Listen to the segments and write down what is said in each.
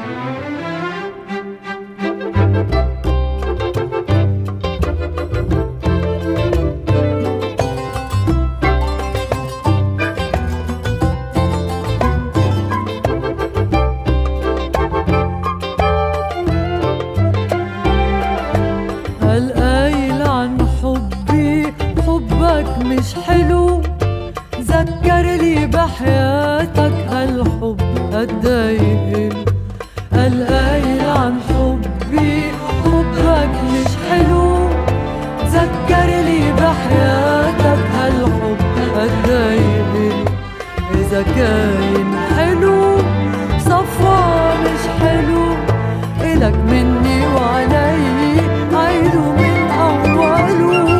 هالقايل عن حبي حبك مش حلو، ذكر لي بحياتك هالحب قديش. هالقايل عن حبي حبك مش حلو، ذكر لي بحياتك هالحب قديش. إذا كاين حلو صفا مش حلو، إلك مني وعلي عيدو من أوله.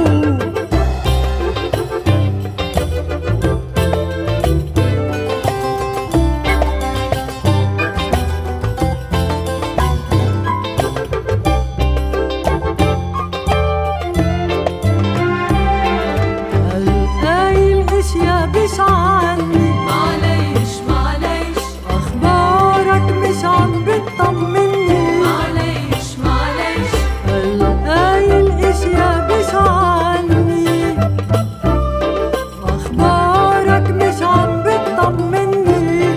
هالقايل اشياء بش عني، معليش معليش أخبارك مش عم بتطمني. معليش معليش هالقايل اشياء بش عني، أخبارك مش عم بتطمني.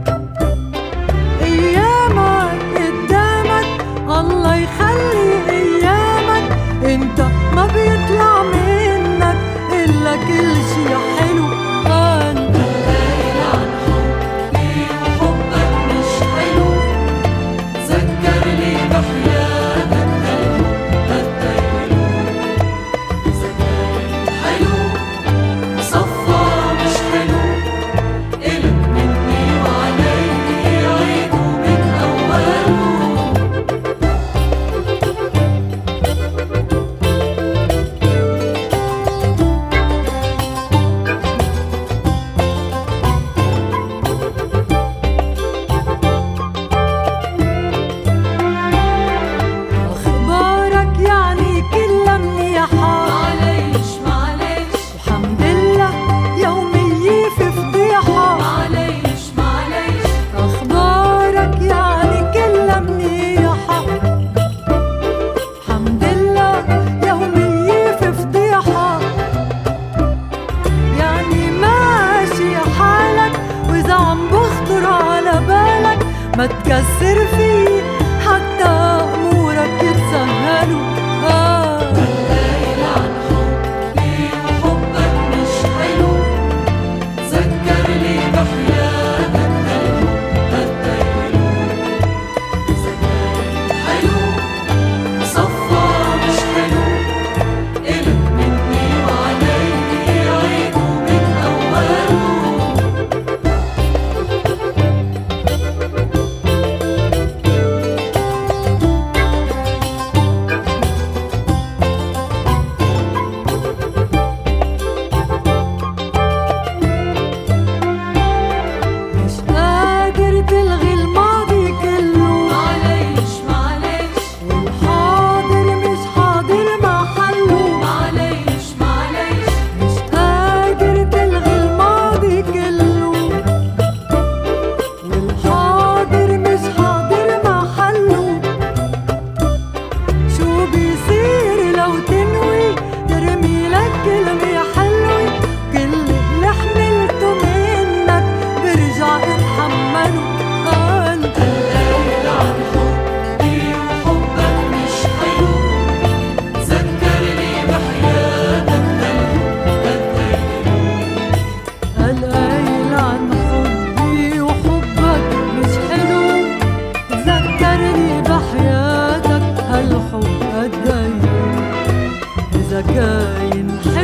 أيامك قدامك الله يخلي أيامك، انت ما بيطلع منك إلا كل شي حلو. أنت قايل عن حبي وحبك مش حلو، ذكر لي بحياتك هالحب قديش. إذا كان حلو صفا مش حلو، إلك مني وعلي عيدو من أوله. أخبارك يعني كلها منيحة، معليش معليش الحمد لله يومية في فضيحة. معليش معليش أخبارك يعني كلها منيحة، الحمد لله يومية في فضيحة. يعني ماشي حالك، وإذا عم بخطر على بالك ما تكسر فيه حتى أمورك يتسهلوا. قايل عن حبي وحبك مش حلو، ذكر لي بحياتك هالحب قديش. إذا كان حلو صفا مش حلو، إلك مني وعلي عيدو من أوله. مش قادر تلغي الماضي كله، معليش معليش والحاضر مش حاضر محله. معليش معليش مش قادر تلغي الماضي كله، والحاضر مش حاضر محله. شو بيصير لو تنوي ترمي لك كلمة حلوة، كل اللي حملته منك برجع اتحمله. أنت قايل عن حبي وحبك مش حلو، ذكر لي بحياتك هالحب هالقايل قديش. عن حبي وحبك مش حلو، ذكرني بحياتك هالحب قديش. إذا كاين